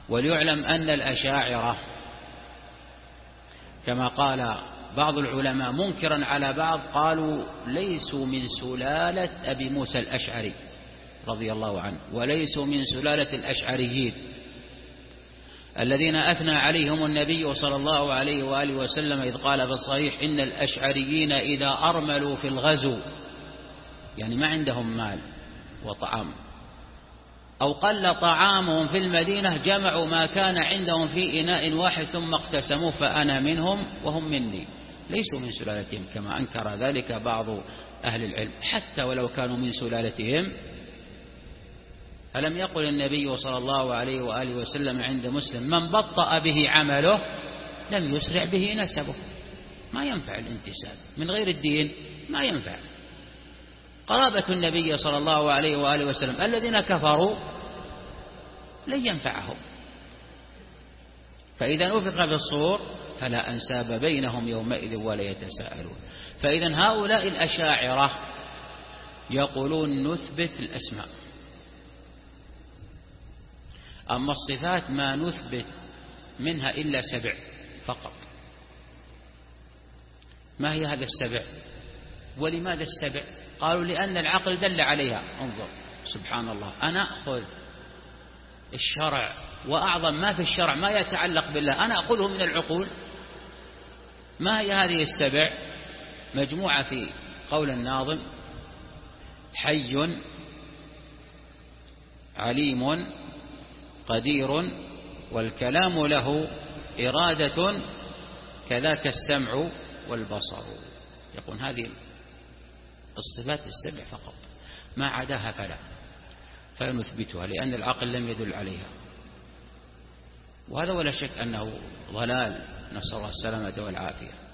وليعلم أن الأشاعرة كما قال بعض العلماء منكرا على بعض، قالوا ليسوا من سلالة أبي موسى الأشعري رضي الله عنه، وليسوا من سلالة الأشعريين الذين أثنى عليهم النبي صلى الله عليه وآله وسلم إذ قال في الصحيح: إن الأشعريين إذا أرملوا في الغزو، يعني ما عندهم مال وطعام أو قل طعامهم في المدينة، جمعوا ما كان عندهم في إناء واحد ثم اقتسموا، فأنا منهم وهم مني. ليسوا من سلالتهم كما أنكر ذلك بعض أهل العلم، حتى ولو كانوا من سلالتهم. ألم يقل النبي صلى الله عليه وآله وسلم عند مسلم: من بطأ به عمله لم يسرع به نسبه. ما ينفع الانتساب من غير الدين، ما ينفع. قرابة النبي صلى الله عليه وآله وسلم الذين كفروا لن ينفعهم. فإذا نفخ في الصور فلا أنساب بينهم يومئذ ولا يتساءلون. فإذا هؤلاء الأشاعرة يقولون نثبت الأسماء، أما الصفات ما نثبت منها إلا 7 فقط. ما هي هذا 7؟ ولماذا 7؟ قالوا: لأن العقل دل عليها. انظر سبحان الله، أنا أخذ الشرع وأعظم ما في الشرع ما يتعلق بالله أنا أخذه من العقول. ما هي هذه 7؟ مجموعة في قول الناظم: حي عليم قدير والكلام له إرادة كذاك السمع والبصر. يقول هذه الصفات 7 فقط، ما عداها فنثبتها لأن العقل لم يدل عليها. وهذا ولا شك أنه ضلال، نسأل الله السلامة والعافية.